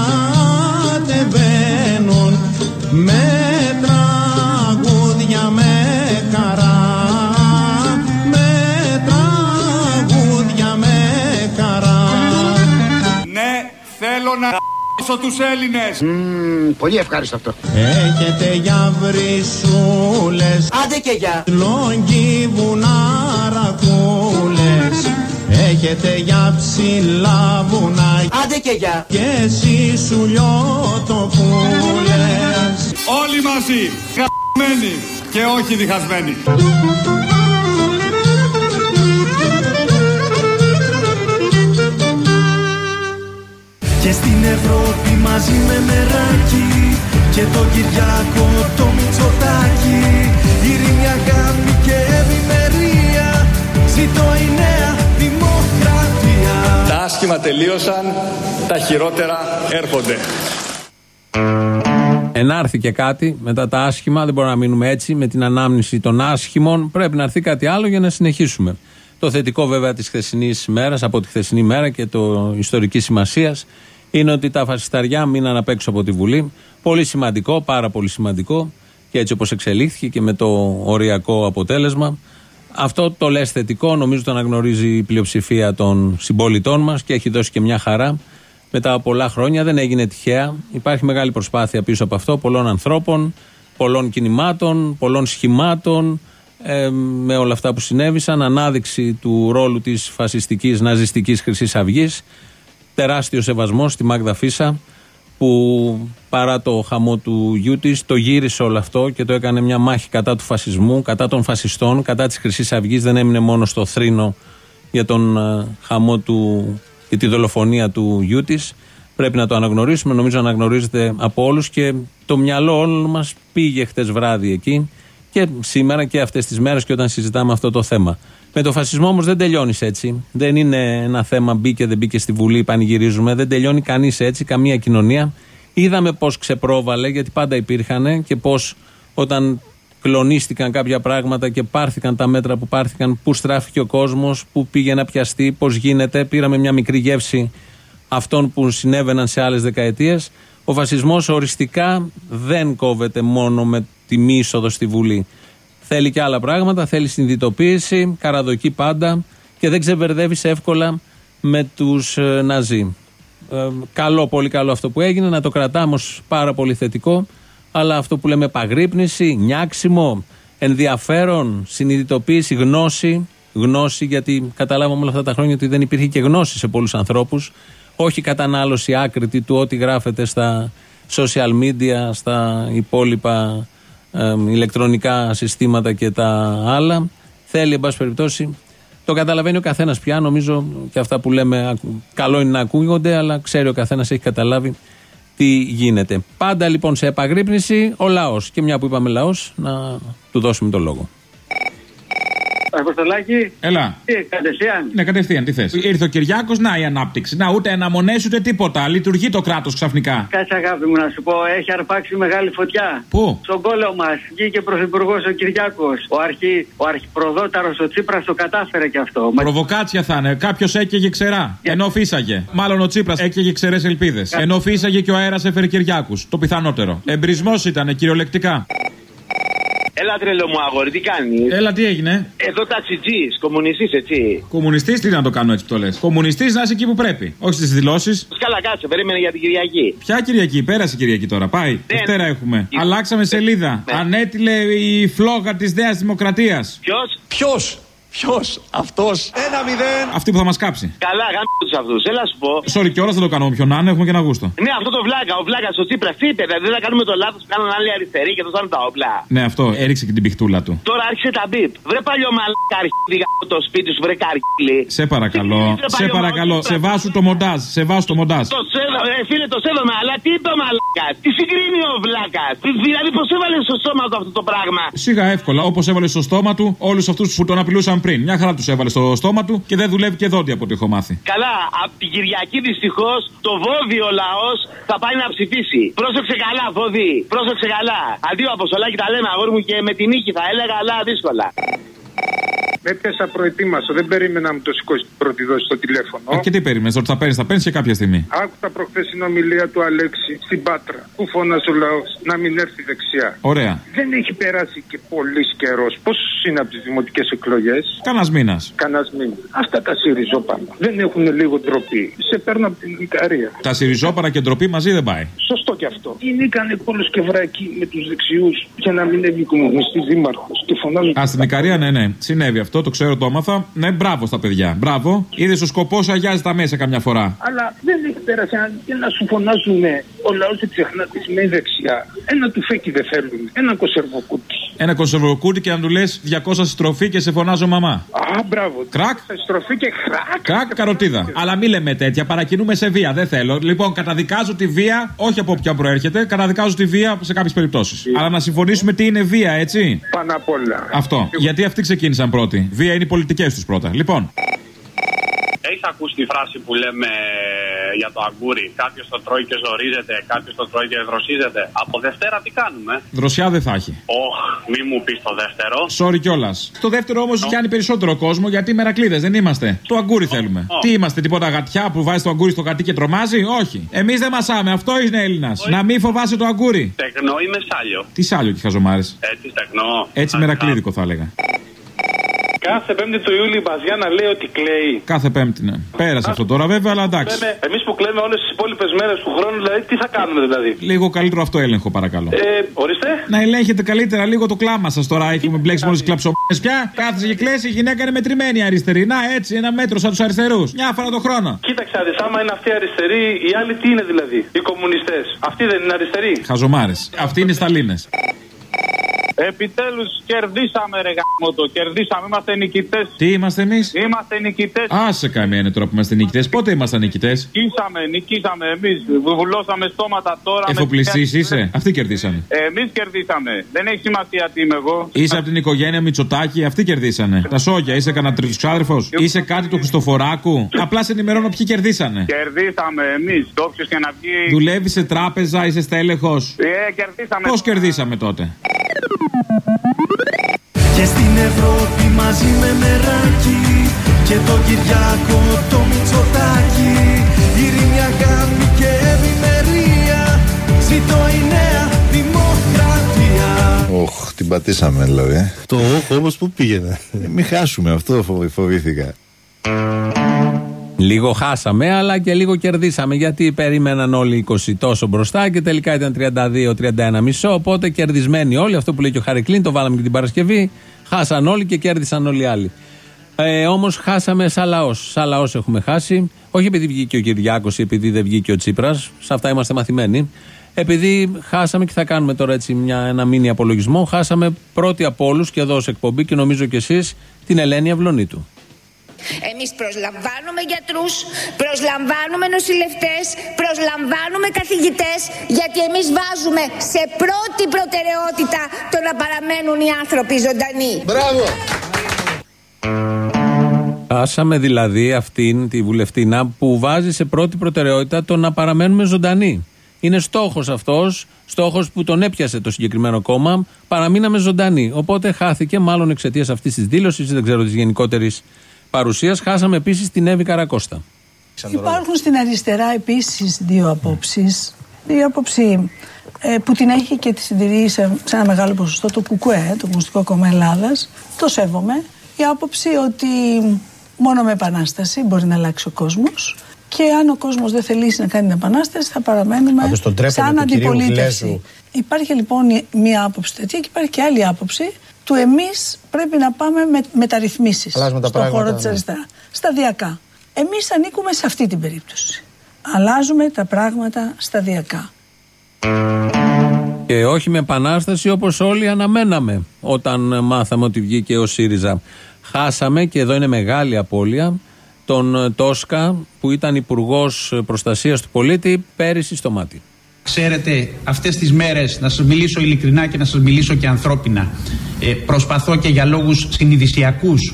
κατεβαίνουν με τραγούδια, με χαρά, με τραγούδια, με χαρά. Ναι, θέλω να ***σω τους Έλληνες. Πολύ ευχάριστο αυτό. Έχετε για βρυσούλες, άντε και για λόγκι βουναρακούλες. Έχετε για ψηλά βουνά, άντε και για και σισουλιότοπούλες. Όλοι μαζί, χαμένοι και όχι διχασμένοι. Και στην Ευρώπη μαζί με Μεράκι και το Κυριάκο το Μητσοτάκι, ειρήνη, αγάπη και ευημερία, ζήτω η νέα δημοκρατία. Τα άσχημα τελείωσαν, τα χειρότερα έρχονται. Ενάρθηκε κάτι μετά τα άσχημα, δεν μπορούμε να μείνουμε έτσι με την ανάμνηση των άσχημων. Πρέπει να έρθει κάτι άλλο για να συνεχίσουμε. Το θετικό βέβαια της χθεσινής μέρας, από τη χθεσινή μέρα και το ιστορικής σημασίας, είναι ότι τα φασισταριά μείναν απ' έξω από τη Βουλή. Πολύ σημαντικό, πάρα πολύ σημαντικό, και έτσι όπως εξελίχθηκε και με το οριακό αποτέλεσμα. Αυτό το λες θετικό, νομίζω το αναγνωρίζει η πλειοψηφία των συμπολιτών μας και έχει δώσει και μια χαρά. Μετά από πολλά χρόνια, δεν έγινε τυχαία. Υπάρχει μεγάλη προσπάθεια πίσω από αυτό, πολλών ανθρώπων, πολλών κινημάτων, πολλών σχημάτων, με όλα αυτά που συνέβησαν. Ανάδειξη του ρόλου της φασιστικής, ναζιστικής Χρυσής Αυγής. Τεράστιο σεβασμό στη Μάγδα Φίσα, που παρά το χαμό του γιού της το γύρισε όλο αυτό και το έκανε μια μάχη κατά του φασισμού, κατά των φασιστών, κατά της Χρυσής Αυγής. Δεν έμεινε μόνο στο θρήνο για τον χαμό του και τη δολοφονία του γιού της. Πρέπει να το αναγνωρίσουμε, νομίζω αναγνωρίζεται από όλους, και το μυαλό όλων μας πήγε χτες βράδυ εκεί και σήμερα και αυτές τις μέρες και όταν συζητάμε αυτό το θέμα. Με το φασισμό όμως δεν τελειώνεις έτσι. Δεν είναι ένα θέμα μπήκε δεν μπήκε στη Βουλή, πανηγυρίζουμε. Δεν τελειώνει κανείς έτσι, καμία κοινωνία. Είδαμε πώς ξεπρόβαλε, γιατί πάντα υπήρχαν, και πώς όταν κλονίστηκαν κάποια πράγματα και πάρθηκαν τα μέτρα που πάρθηκαν, πού στράφηκε ο κόσμος, πού πήγε να πιαστεί, πώς γίνεται. Πήραμε μια μικρή γεύση αυτών που συνέβαιναν σε άλλες δεκαετίες. Ο φασισμός οριστικά δεν κόβεται μόνο με τη μη είσοδο στη Βουλή. Θέλει και άλλα πράγματα, θέλει συνειδητοποίηση, καραδοκεί πάντα και δεν ξεμπερδεύεις εύκολα με τους Ναζί. Καλό, πολύ καλό αυτό που έγινε, να το κρατάμε ως πάρα πολύ θετικό, αλλά αυτό που λέμε επαγρύπνηση, νιάξιμο, ενδιαφέρον, συνειδητοποίηση, γνώση, γιατί καταλάβαμε όλα αυτά τα χρόνια ότι δεν υπήρχε και γνώση σε πολλούς ανθρώπους, όχι κατανάλωση άκρητη του ό,τι γράφεται στα social media, στα υπόλοιπα ηλεκτρονικά συστήματα και τα άλλα. Θέλει, εν πάση περιπτώσει, το καταλαβαίνει ο καθένας πια. Νομίζω και αυτά που λέμε καλό είναι να ακούγονται, αλλά ξέρει ο καθένας, έχει καταλάβει τι γίνεται. Πάντα λοιπόν σε επαγρύπνηση ο λαός. Και μια που είπαμε λαός, να του δώσουμε το λόγο. Αποστολάκη. Έλα. Τι, κατευθείαν. Ναι, κατευθείαν, τι θες. Ήρθε ο Κυριάκος, να η ανάπτυξη. Να, ούτε αναμονές ούτε τίποτα. Λειτουργεί το κράτος ξαφνικά. Κάτσε, αγάπη μου, να σου πω, έχει αρπάξει μεγάλη φωτιά. Πού? Στον κόλλο μας. Βγήκε πρωθυπουργός ο Κυριάκος. Ο αρχιπροδόταρος ο Τσίπρας το κατάφερε κι αυτό. Προβοκάτσια θα είναι. Κάποιος έκαιγε ξερά. Ενώ φύσαγε. Μάλλον ο Τσίπρας έκαιγε ξερές ελπίδες. Ενώ φύσαγε και ο αέρας έφερε Κυριάκους. Το πιθανότερο. Εμπρισμός ήταν, κυριολεκτικά. Έλα τρελό μου αγόρι, τι κάνεις? Έλα, τι έγινε? Εδώ ταξιτζής, κομμουνιστής, έτσι. Κομμουνιστής, τι να το κάνω έτσι που το λες? Κομμουνιστής να είσαι εκεί που πρέπει, όχι στις δηλώσεις. Σκάλα, κάτσε, περίμενε για την Κυριακή. Ποια Κυριακή? Πέρασε η Κυριακή τώρα, πάει. Δευτέρα έχουμε. Αλλάξαμε σελίδα. Ανέτειλε η φλόγα της Νέας Δημοκρατίας. Ποιος? Αυτός. 1-0. Αυτή που θα μας κάψει. Καλά, γάμι τους αυτούς. Έλα σου πω. Sorry, κιόλας δεν το κάνουμε ποιον να είναι, έχουμε και ένα γούστο. Ναι, αυτό το βλάκα, ο βλάκας, ο Τσίπρας, τι είπε, δεν θα κάνουμε το λάθος που κάνουν άλλοι αριστεροί και δώσαν τα όπλα. Ναι, αυτό, έριξε και την πιχτούλα του. Τώρα άρχισε τα μπιπ. Βρε παλιό μαλάκα, αρχίδι το σπίτι σου, βρε καρκίλι. Σε παρακαλώ, σε βάσου το μοντάζ, Φίλε, το σέβομαι, αλλά τι είπε ο μαλάκα, τι συγκρίνει ο βλάκας. Δηλαδή, πώς έβαλε στο στόμα του αυτό το πράγμα. Σιγά εύκολα, όπως έβαλε στο στόμα του όλους αυτούς που τον απειλούσαν πριν. Μια χαρά τους έβαλε στο στόμα του και δεν δουλεύει και δόντι από ό,τι έχω μάθει. Καλά, από την Κυριακή δυστυχώς το βόδι ο λαός θα πάει να ψηφίσει. Πρόσεξε καλά, βόδι, πρόσεξε καλά. Αντίο Αποστολάκη, τα λέμε αγόρι μου, και με την νίκη θα έλεγα, αλλά δύσκολα. Με έπιασα προετοίμαστο, δεν περίμενα να μου το σηκώσει την πρώτη δόση στο τηλέφωνο. Και τι περίμενες, ότι θα παίρνεις και κάποια στιγμή. Άκουσα προχθές την ομιλία του Αλέξη στην Πάτρα, που φώνασε ο λαός να μην έρθει δεξιά. Ωραία. Δεν έχει περάσει και πολύ καιρός. Πόσο είναι από τις δημοτικές εκλογές? Κανένας μήνας. Αυτά τα σιριζόπανα δεν έχουν λίγο ντροπή. Σε παίρνω από την Ικαρία. Τα σιριζόπανα και ντροπή μαζί δεν πάει. Σωστό κι αυτό. Νίκανε Πόλος και Βράκη με τους δεξιούς για να μην έβγει κομμουνιστής δήμαρχος και φωνάζουν. Στην Ικαρία, ναι. Συνέβη αυτό, το ξέρω, το έμαθα. Ναι, μπράβο στα παιδιά. Μπράβο. Είδες ο σκοπός αγιάζει τα μέσα καμιά φορά. Αλλά δεν έχει πέρασει και να σου φωνάζουν ο λαός δεν ξεχνά τη σημαίνει δεξιά. Ένα τουφέκι δεν θέλουν. Ένα κονσερβοκούτι. Ένα κονσερβοκούτι και να του λες 200 στροφή και σε φωνάζω μαμά. Μπράβο. Κρακ. Στροφή και κρακ, καροτίδα. Αλλά μη λέμε τέτοια, παρακινούμε σε βία. Δεν θέλω. Λοιπόν, καταδικάζω τη βία, όχι από όποια προέρχεται, καταδικάζω τη βία σε κάποιες περιπτώσεις. Αλλά να συμφωνήσουμε τι είναι βία, έτσι. Πάνω απ' όλα. Αυτό. Γιατί αυτοί ξεκίνησαν πρώτοι. Βία είναι οι πολιτικές τους πρώτα. Λοιπόν. Έχεις ακούσει τη φράση που λέμε για το αγκούρι? Κάποιος το τρώει και ζορίζεται, κάποιος το τρώει και δροσίζεται. Από Δευτέρα τι κάνουμε? Δροσιά δεν θα έχει. Μη μου πεις το δεύτερο. Sorry κιόλας. Το δεύτερο όμως πιάνει περισσότερο κόσμο γιατί μερακλείδες δεν είμαστε. Το αγκούρι θέλουμε. Τι είμαστε, τίποτα γατιά που βάζει το αγκούρι στο κατί και τρομάζει? Όχι. Εμείς δεν μασάμε, αυτό είναι Έλληνας. Να μην φοβάσαι το αγκούρι. Τεκνό ή μεσάλιο? Τι σάλιο και χαζομάρες. Έτσι τεκνό. Έτσι μερακλείδικο θα έλεγα. Κάθε Πέμπτη του Ιούλη η Μπαζιάνα λέει ότι κλαίει. Κάθε Πέμπτη, ναι. Πέρασε αυτό τώρα βέβαια, αλλά εντάξει. Εμείς που κλαίμε όλες τις υπόλοιπες μέρες του χρόνου, δηλαδή τι θα κάνουμε δηλαδή? Λίγο καλύτερο αυτό έλεγχο, παρακαλώ. Ορίστε. Να ελέγχετε καλύτερα λίγο το κλάμα σας τώρα. Έχουμε μπλέξει μόλις κλαψομές πια. Κάθεσαι και κλαίσει, η γυναίκα είναι μετρημένη αριστερή. Να έτσι, ένα μέτρο σαν τους αριστερούς. Μια φορά το χρόνο. Κοίταξε, άμα είναι αυτοί αριστεροί, οι άλλοι τι είναι δηλαδή? Οι κομμουνιστές. Αυτοί δεν είναι αριστεροί? Χαζομάρες. Αυτοί είναι Σταλίνες. Επιτέλους κερδίσαμε, ρε γαμώτο. Κερδίσαμε, είμαστε νικητές. Τι είμαστε εμείς? Είμαστε νικητές. Άσε καμία τώρα που είμαστε νικητές. Πότε ήμασταν νικητές? Νικήσαμε εμείς. Βουλώσαμε στόματα τώρα. Εφοπλιστής είσαι? Αυτοί κερδίσανε. Εμείς κερδίσαμε. Δεν έχει σημασία τι είμαι εγώ. Είσαι από την οικογένεια Μητσοτάκη, αυτοί κερδίσανε. Τα σόγια, είσαι κανένα τριτοξάδερφος? Είσαι κάτι του Χριστοφοράκου? Απλά σε ενημερώνω ποιοι κερδίσανε. Κερδίσαμε εμείς. Όποιος και να βγει. Δουλεύεις σε τράπεζα, είσαι στέλεχος? Κερδίσαμε. Πώς κερδίσαμε τότε? Και στην Ευρώπη μαζί με μεράκι και το Κυριάκο το Μητσοτάκη, ειρήνη, αγάπη και ευημερία, ζήτω η νέα δημοκρατία. Την πατήσαμε δηλαδή. Το όμως που πήγαινε? Μην χάσουμε, αυτό φοβήθηκα. Λίγο χάσαμε, αλλά και λίγο κερδίσαμε. Γιατί περίμεναν όλοι 20 τόσο μπροστά και τελικά ήταν 32-31,5. Οπότε κερδισμένοι όλοι. Αυτό που λέει και ο Χαρικλίν, το βάλαμε και την Παρασκευή. Χάσαν όλοι και κέρδισαν όλοι οι άλλοι. Όμως χάσαμε σαν λαός. Σαν λαός έχουμε χάσει. Όχι επειδή βγήκε ο Κυριάκος ή επειδή δεν βγήκε ο Τσίπρας. Σε αυτά είμαστε μαθημένοι. Επειδή χάσαμε, και θα κάνουμε τώρα έτσι ένα μίνι απολογισμό. Χάσαμε πρώτοι από όλους και εδώ ως εκπομπή και νομίζω και εσείς την Ελένη Αυλωνίτου. Εμείς προσλαμβάνουμε γιατρούς, προσλαμβάνουμε νοσηλευτές, προσλαμβάνουμε καθηγητές, γιατί εμείς βάζουμε σε πρώτη προτεραιότητα το να παραμένουν οι άνθρωποι ζωντανοί. Μπράβο! Χάσαμε δηλαδή αυτήν τη βουλευτίνα που βάζει σε πρώτη προτεραιότητα το να παραμένουμε ζωντανοί. Είναι στόχος αυτός, στόχος που τον έπιασε το συγκεκριμένο κόμμα, παραμείναμε ζωντανοί. Οπότε χάθηκε, μάλλον εξαιτίας αυτής της δήλωσης, δεν ξέρω της γενικότερης παρουσίας. Χάσαμε επίσης την Εύη Καρακώστα. Υπάρχουν στην αριστερά επίσης δύο απόψεις. Η άποψη που την έχει και τη συντηρεί σε ένα μεγάλο ποσοστό το ΚΚΕ, το Κομμουνιστικό Κόμμα Ελλάδας. Το σέβομαι. Η άποψη ότι μόνο με επανάσταση μπορεί να αλλάξει ο κόσμος και αν ο κόσμος δεν θελήσει να κάνει την επανάσταση θα παραμένουμε σαν αντιπολίτευση. Υπάρχει λοιπόν μία άποψη τέτοια και υπάρχει και άλλη άποψη του εμείς πρέπει να πάμε με μεταρρυθμίσεις στον χώρο της αριστεράς. Σταδιακά. Εμείς ανήκουμε σε αυτή την περίπτωση. Αλλάζουμε τα πράγματα σταδιακά. Και όχι με επανάσταση όπως όλοι αναμέναμε όταν μάθαμε ότι βγήκε ο ΣΥΡΙΖΑ. Χάσαμε, και εδώ είναι μεγάλη απώλεια, τον Τόσκα που ήταν υπουργός προστασίας του πολίτη πέρυσι στο Μάτι. Ξέρετε, αυτές τις μέρες, να σας μιλήσω ειλικρινά και να σας μιλήσω και ανθρώπινα, προσπαθώ και για λόγους συνειδησιακούς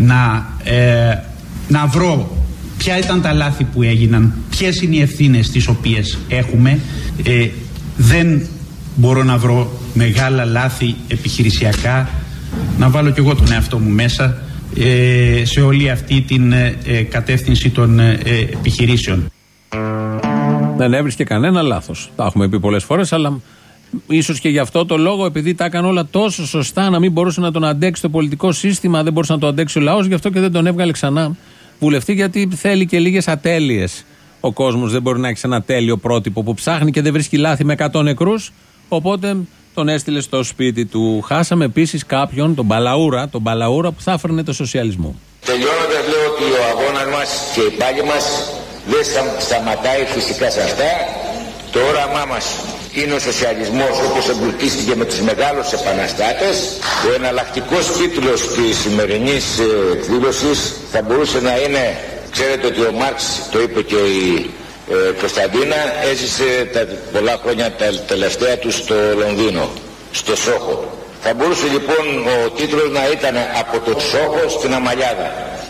να βρω ποια ήταν τα λάθη που έγιναν, ποιες είναι οι ευθύνες τις οποίες έχουμε. Δεν μπορώ να βρω μεγάλα λάθη επιχειρησιακά, να βάλω κι εγώ τον εαυτό μου μέσα σε όλη αυτή την κατεύθυνση των επιχειρήσεων. Δεν έβρισκε κανένα λάθος. Τα έχουμε πει πολλές φορές, αλλά ίσως και γι' αυτό το λόγο, επειδή τα έκανε όλα τόσο σωστά, να μην μπορούσε να τον αντέξει το πολιτικό σύστημα, δεν μπορούσε να το αντέξει ο λαός, γι' αυτό και δεν τον έβγαλε ξανά βουλευτή, γιατί θέλει και λίγες ατέλειες. Ο κόσμος δεν μπορεί να έχει ένα τέλειο πρότυπο που ψάχνει και δεν βρίσκει λάθη με 100 νεκρούς. Οπότε τον έστειλε στο σπίτι του. Χάσαμε επίσης κάποιον, τον Μπαλαούρα που θα έφερνε το σοσιαλισμό. Τελειώνοντας, λέω ότι ο αγώνας μας και η πάλη μας δεν σταματάει φυσικά σε αυτά. Το όραμά μας είναι ο σοσιαλισμός όπως εμπλουτίστηκε με τους μεγάλους επαναστάτες. Ο εναλλακτικός τίτλος της σημερινής εκδήλωσης θα μπορούσε να είναι, ξέρετε ότι ο Μάρξ, το είπε και η Κωνσταντίνα, έζησε τα πολλά χρόνια τα τελευταία του στο Λονδίνο, στο Σόχο. Θα μπορούσε λοιπόν ο τίτλος να ήταν «Από το Σόχο στην Αμαλιάδα».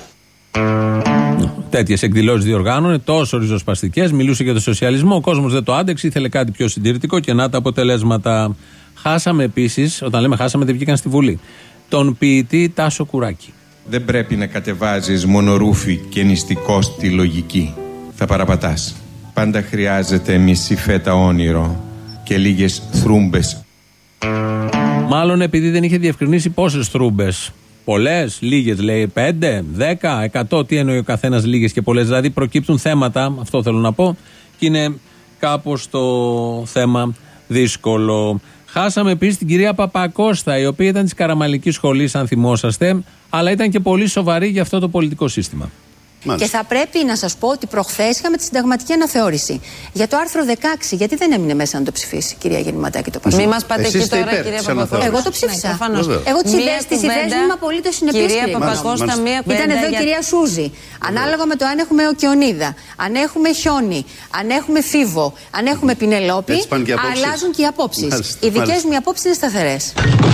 Τέτοιες εκδηλώσεις διοργάνωνε, τόσο ριζοσπαστικές, μιλούσε για το σοσιαλισμό, ο κόσμος δεν το άντεξε, ήθελε κάτι πιο συντηρητικό και να τα αποτελέσματα. Χάσαμε επίσης, όταν λέμε χάσαμε δεν βγήκαν στη Βουλή, τον ποιητή Τάσο Κουράκη. Δεν πρέπει να κατεβάζεις μονορούφι και νηστικό στη λογική. Θα παραπατάς. Πάντα χρειάζεται μισή φέτα όνειρο και λίγες θρούμπες. Μάλλον επειδή δεν είχε διευκρινίσει πόσες θρούμπες. Πολλές, λίγες λέει, 5, 10, 100, τι εννοεί ο καθένας λίγες και πολλές. Δηλαδή προκύπτουν θέματα, αυτό θέλω να πω, και είναι κάπως το θέμα δύσκολο. Χάσαμε επίσης την κυρία Παπακώστα, η οποία ήταν της Καραμαλικής Σχολής, αν θυμόσαστε, αλλά ήταν και πολύ σοβαρή για αυτό το πολιτικό σύστημα. Μάλιστα. Και θα πρέπει να σας πω ότι προχθές είχαμε τη συνταγματική αναθεώρηση. Για το άρθρο 16, γιατί δεν έμεινε μέσα να το ψηφίσει, κυρία Γεννηματάκη, το Πασόκ. Μην μας πάτε εκεί τώρα, κυρία Παπακώστα. Εγώ το ψήφισα. Εγώ τις ιδέες μου είμαι απολύτως συνεπής. Κυρία Παπακώστα, μία κουβέντα. Ήταν εδώ η κυρία Σούζη. Ανάλογα με το αν έχουμε Οκεωνίδα, αν έχουμε Χιόνι, αν έχουμε Φίβο, αν έχουμε Πινελόπη, αλλάζουν και οι απόψεις. Οι δικές μου απόψεις είναι σταθερές.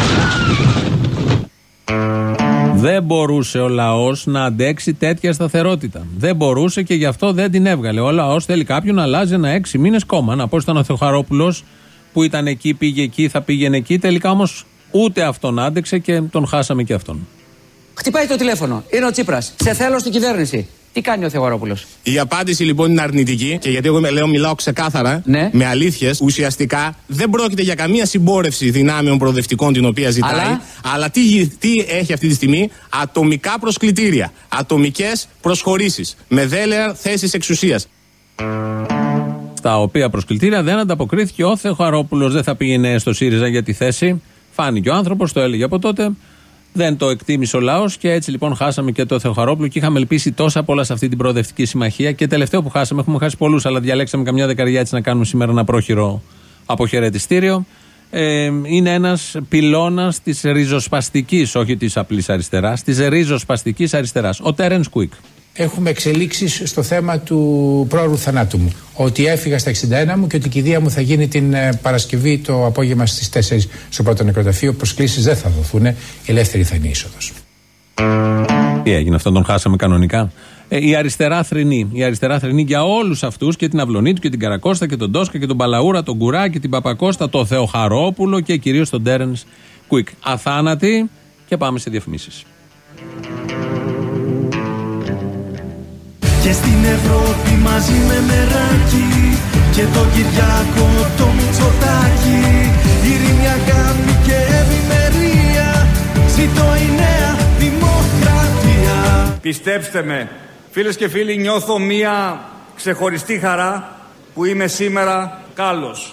Δεν μπορούσε ο λαός να αντέξει τέτοια σταθερότητα. Δεν μπορούσε και γι' αυτό δεν την έβγαλε. Ο λαός θέλει κάποιον να αλλάζει ένα 6 μήνες κόμμα. Να πω στον Θεοχαρόπουλος που ήταν εκεί, πήγε εκεί, θα πήγαινε εκεί. Τελικά όμως ούτε αυτόν άντεξε και τον χάσαμε και αυτόν. Χτυπάει το τηλέφωνο. Είναι ο Τσίπρας. Σε θέλω στην κυβέρνηση. Τι κάνει ο Θεοχαρόπουλος? Η απάντηση λοιπόν είναι αρνητική και γιατί εγώ μιλάω ξεκάθαρα, με αλήθειες. Ουσιαστικά δεν πρόκειται για καμία συμπόρευση δυνάμεων προοδευτικών την οποία ζητάει, αλλά τι έχει αυτή τη στιγμή? Ατομικά προσκλητήρια, ατομικές προσχωρήσεις με δέλεα θέσεις εξουσίας. Στα οποία προσκλητήρια δεν ανταποκρίθηκε ο Θεοχαρόπουλος. Δεν θα πήγαινε στο ΣΥΡΙΖΑ για τη θέση. Φάνηκε ο άνθρωπος, το έλεγε από τότε. Δεν το εκτίμησε ο λαός και έτσι λοιπόν χάσαμε και το Θεοχαρόπουλο και είχαμε ελπίσει τόσα πολλά σε αυτή την προοδευτική συμμαχία. Και τελευταίο που χάσαμε, έχουμε χάσει πολλούς, αλλά διαλέξαμε καμιά δεκαριά έτσι να κάνουμε σήμερα ένα πρόχειρο αποχαιρετιστήριο. Είναι ένας πυλώνας της ριζοσπαστικής, όχι της απλής αριστεράς, της ριζοσπαστικής αριστεράς, ο Τέρενς Κουίκ. Έχουμε εξελίξεις στο θέμα του πρόωρου θανάτου μου. Ότι έφυγα στα 61 μου και ότι η κηδεία μου θα γίνει την Παρασκευή το απόγευμα στις 4 στο πρώτο νεκροταφείο. Προσκλήσεις δεν θα δοθούν. Ελεύθερη θα είναι η είσοδος. Τι έγινε, αυτόν τον χάσαμε κανονικά. Η αριστερά θρηνεί. Η αριστερά θρηνεί για όλους αυτούς, και την Αυλωνίτου και την Καρακώστα και τον Τόσκα και τον Μπαλαούρα, τον Κουράκη, την Παπακώστα, τον Θεοχαρόπουλο και κυρίως τον Τέρενς Κουίκ. Αθάνατοι, και πάμε σε διαφημίσεις. Και στην Ευρώπη μαζί με μεράκι και το Κυριάκο το Μητσοτάκη. Ειρήνη, αγάπη και ευημερία, ζήτω η νέα δημοκρατία. Πιστέψτε με, φίλες και φίλοι, νιώθω μία ξεχωριστή χαρά που είμαι σήμερα κάλος.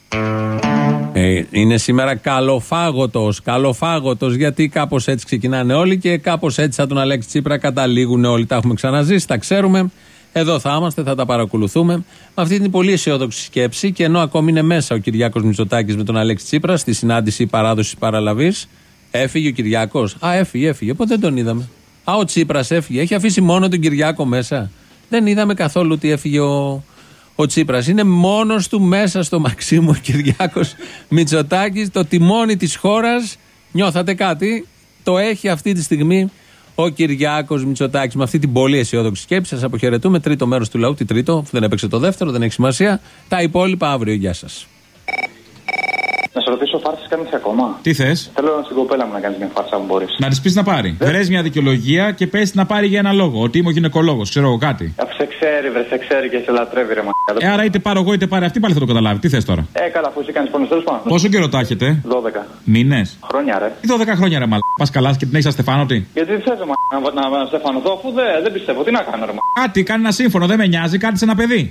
Είναι σήμερα καλοφάγωτος, γιατί κάπως έτσι ξεκινάνε όλοι και κάπως έτσι σαν τον Αλέξη Τσίπρα καταλήγουν όλοι. Τα έχουμε ξαναζήσει, τα ξέρουμε. Εδώ θα είμαστε, θα τα παρακολουθούμε. Με αυτή την πολύ αισιόδοξη σκέψη, και ενώ ακόμη είναι μέσα ο Κυριάκος Μητσοτάκης με τον Αλέξη Τσίπρα στη συνάντηση παράδοσης παραλαβής, έφυγε ο Κυριάκος. Έφυγε, οπότε δεν τον είδαμε. Ο Τσίπρας έφυγε, έχει αφήσει μόνο τον Κυριάκο μέσα. Δεν είδαμε καθόλου ότι έφυγε ο Τσίπρας. Είναι μόνος του μέσα στο Μαξίμου ο Κυριάκος Μητσοτάκης. Το τιμόνι της χώρας, νιώθατε κάτι, το έχει αυτή τη στιγμή ο Κυριάκος Μητσοτάκης. Με αυτή την πολύ αισιόδοξη σκέψη σας αποχαιρετούμε. Τρίτο μέρος του λαού, τι τρίτο, δεν έπαιξε το δεύτερο, δεν έχει σημασία. Τα υπόλοιπα αύριο, γεια σας. Να σε ρωτήσω, φάρσες κάνεις ακόμα? Τι θες? Θέλω στην κοπέλα μου να κάνεις μια φάρσα, αν μπορείς. Να της πεις να πάρει. Βρες μια δικαιολογία και πες να πάρει για ένα λόγο. Ότι είμαι ο γυναικολόγος, ξέρω εγώ κάτι. Αφού σε ξέρει, σε ξέρει και σε λατρεύει, ρε μαλάκα. Άρα είτε πάρω εγώ είτε πάρει αυτή, πάλι θα το καταλάβει. Τι θες τώρα? Καλά, αφού εσύ κάνεις πόνος, τέλος πάντων. Πόσο καιρό τα έχετε? 12 μήνες. Χρόνια, ρε. Τι 12 χρόνια, ρε μαλάκα. Πας καλά και την έχεις αστεφάνωτη. Γιατί θες, να στεφανωθώ, αφού δεν πιστεύω. Τι να κάνω, ρε μαλάκα. Κάτι, κάνει ένα σύμφωνο, δεν με νοιάζει, κάτι σε ένα παιδί.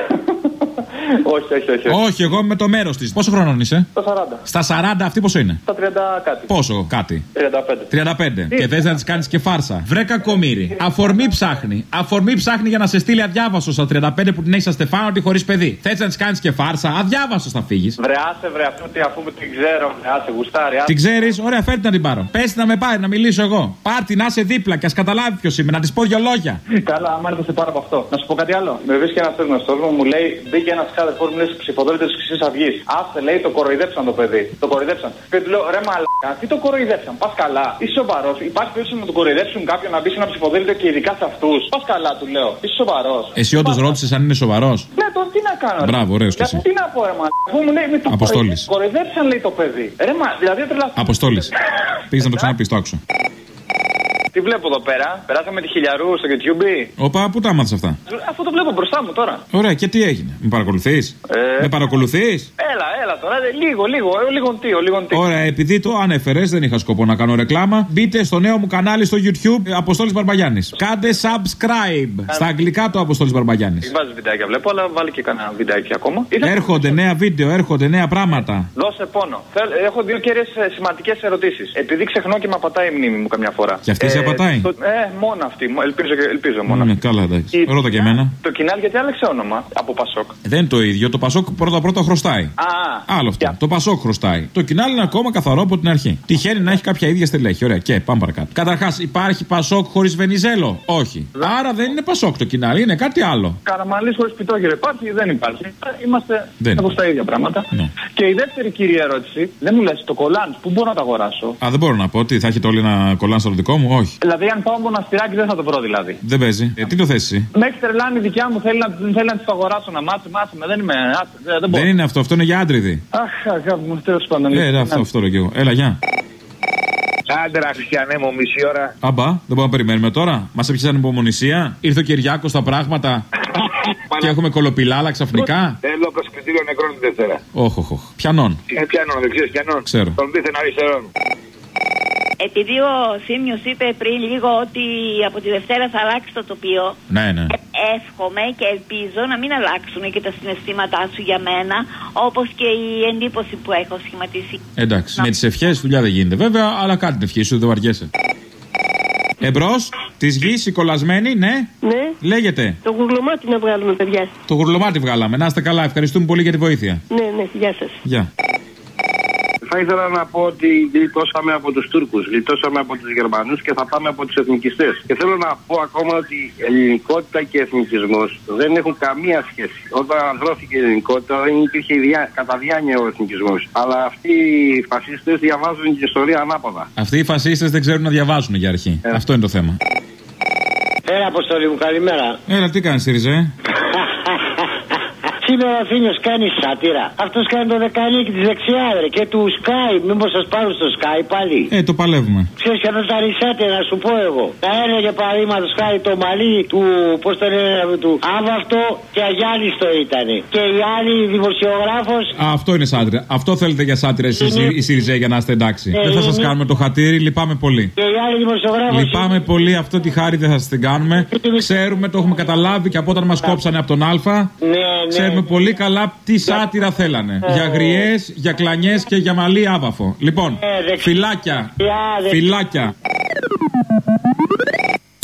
Όχι, εγώ είμαι με το μέρος της. Πόσο χρονών είσαι? Στα 40. Στα 40, αυτή πόσο είναι? Στα 30 κάτι. Πόσο κάτι? 35. Και θες να της κάνεις και φάρσα. Βρε κακομοίρη. Αφορμή ψάχνει. Αφορμή ψάχνει για να σε στείλει αδιάβαστο στα 35 που την έχεις αστεφάνωτη χωρίς παιδί. Θες να της κάνεις και φάρσα. Αδιάβαστο θα φύγεις. Βρε αυτό αφού την ξέρω. Άσε γουστάρι. Την ξέρεις? Ωραία, φέρτε να την πάρω. Πες να με πάρει, να μιλήσω εγώ. Πάρτι να είσαι δίπλα και ας καταλάβει ποιος είμαι, να της πω δυο λόγια. Καλά, άμα έρθω σε πάρω από αυτό. Να σου πω κάτι άλλο. Με βρίσκει ένας γνωστός μου, λέει μπήκε ένας κάδερφός μου, λέει ψηφοδέλτιο της Χρυσής Αυγής. Άσε, λέει, το κοροϊδέψαν το παιδί. Το κοροϊδέψαν. Και του λέω, ρε μαλάκα, τι το κοροϊδέψαν? Πας καλά. Είσαι σοβαρός? Υπάρχει περίπτωση να το κοροϊδέψουν κάποιον να μπει σε ένα ψηφοδέλτιο και ειδικά σε αυτούς? Πας καλά, του λέω. Είσαι σοβαρός? Εσύ όντως ρώτησες αν είναι σοβαρός? Ναι, τώρα τι να κάνω? Μπράβο, ωραίος κι εσύ. Τι να πω, ρε μαλάκα, αφού μου λέει με το Αποστόλης. Κοροϊδέψαν, λέει, το παιδί. Ρε μα, δηλαδή τρελαθήκαμε. Αποστόλης. Πήγες να το ξαναπείς, το άκουσα. Τι βλέπω εδώ πέρα? Περάσαμε τη χιλιαρού στο YouTube. Όπα, πού τα μάθες αυτά? Αυτό το βλέπω μπροστά μου τώρα. Ωραία, και τι έγινε? Με παρακολουθείς? Με παρακολουθείς? Έλα τώρα, λίγο τι. Ωραία, επειδή το ανέφερες, δεν είχα σκοπό να κάνω ρεκλάμα. Μπείτε στο νέο μου κανάλι στο YouTube, Αποστόλης Μπαρμπαγιάννης. Κάντε subscribe. Στα αγγλικά το Αποστόλης Μπαρμπαγιάννης. Βάζει βιντεάκια βλέπω, αλλά βάλει και κανένα βιντεάκι ακόμα. Έρχονται νέα βίντεο, έρχονται νέα πράγματα. Δώσε πόνο. Έχω δύο κέρυες σημαντικές ερωτήσεις. Επειδή ξεχνώ και με απατάει η μνήμη μου καμιά φορά. Και αυτή σε απατάει? Μόνο αυτή. Ελπίζω μόνο. Ναι, καλά, εντάξει. Ρώτα και εμένα. Το Κινάλ γιατί άλλαξε όνομα από Πασόκ? Δεν είναι το ίδιο. Το Πασόκ πρώτα χρωστάει. Άλλο αυτό. Το Πασόκ χρωστάει. Το Κινάλ είναι ακόμα καθαρό από την αρχή. Τυχαίνει να έχει κάποια ίδια στελέχη. Ωραία, και πάμε παρακάτω. Καταρχάς, υπάρχει Πασόκ χωρίς Βενιζέλο? Όχι. Άρα δεν είναι Πασόκ το Κινάλ, είναι κάτι άλλο. Καραμαλής χωρίς Πιτόγερο υπάρχει? Δεν υπάρχει. Είμαστε από τα ίδια πράγματα. Ναι. Και η δεύτερη κύρια ερώτηση, δεν μου λες το κολάν, πού μπορώ να το αγοράσω? Δεν μπορώ να πω. Τι, θα έχετε όλοι ένα κολάν στο δικό μου? Όχι. Δηλαδή, αν πάω μοναστηράκι δεν θα το βρω δηλαδή. Δεν παίζει. Τι το θες εσύ? Με έχει τρελάνει η δικιά μου, θέλει να τη το αγοράσω, να μάθει με. Δεν είμαι. Δεν δεν είναι αυτό είναι για άντριδι. Αχ, αγάπη μου, τέλος πάντων. Αυτό λέω κι εγώ. Έλα, γεια. Άντρα, Χριστιανέ μου, μισή ώρα. Αμπά, δεν μπορούμε να περιμένουμε τώρα. Μας έπιασαν υπομονησία. Ήρθε ο Κυριάκος στα πράγματα. Και έχουμε κολοπηλάλα ξαφνικά. Θέλω προσκλητήριο νεκρών τη Δευτέρα. Όχι. Πιανών. Πιανών, δεν ξέρεις πιανών? Ξέρω. Τον δίθεν αριστερών. Επειδή ο Θήμιος είπε πριν λίγο ότι από τη Δευτέρα θα αλλάξει το τοπίο. Ναι. Εύχομαι και ελπίζω να μην αλλάξουν και τα συναισθήματά σου για μένα, όπως και η εντύπωση που έχω σχηματίσει. Εντάξει, με τις ευχές δουλειά δεν γίνεται βέβαια, αλλά κάτι την ευχή σου, δεν βαριέσαι. Εμπρός, της γης, η κολλασμένη, ναι. Ναι. Λέγεται. Το γουρλωμάτι να βγάλουμε, παιδιά. Το γουρλωμάτι βγάλαμε, να είστε καλά, ευχαριστούμε πολύ για τη βοήθεια. Ναι, γεια σας. Γεια. Θα ήθελα να πω ότι γλιτώσαμε από τους Τούρκους, γλιτώσαμε από τους Γερμανούς και θα πάμε από τους εθνικιστές. Και θέλω να πω ακόμα ότι ελληνικότητα και εθνικισμός δεν έχουν καμία σχέση. Όταν ανδρώθηκε η ελληνικότητα δεν υπήρχε κατά διάνοια ο εθνικισμός. Αλλά αυτοί οι φασίστες διαβάζουν την ιστορία ανάποδα. Αυτοί οι φασίστες δεν ξέρουν να διαβάζουν για αρχή. Αυτό είναι το θέμα. Αποστόλη μου, καλημέρα. Έλα, τι κάνεις, Ριζέ? Σήμερα ο Θήμιος κάνει σάτυρα. Αυτός κάνει το δεκανίκι τη δεξιά, ρε. Και του Sky. Μήπως σας πάρουν στο Sky πάλι. Το παλεύουμε. Ξέρεις αν τα ρισάτε, να σου πω εγώ. Θα έλεγε παραδείγματος χάρη το μαλλί του, πώς το λένε, του Άβαυτο και αγιάλιστο ήτανε. Και η άλλη δημοσιογράφος. Αυτό είναι σάτυρα. Αυτό θέλετε για σάτυρα εσείς οι Σιριζέοι για να είστε εντάξει. Δεν θα σας κάνουμε το χατήρι, λυπάμαι πολύ. Και η άλλη δημοσιογράφος. Λυπάμαι πολύ, αυτό τη χάρη δεν θα σας την κάνουμε. Ξέρουμε, το έχουμε καταλάβει και από όταν μας κόψανε από τον Α. Ξέρουμε πολύ καλά τι σάτυρα θέλανε. Για γριές, για κλανιές και για μαλλί άβαφο. Λοιπόν, φυλάκια. Φυλάκια.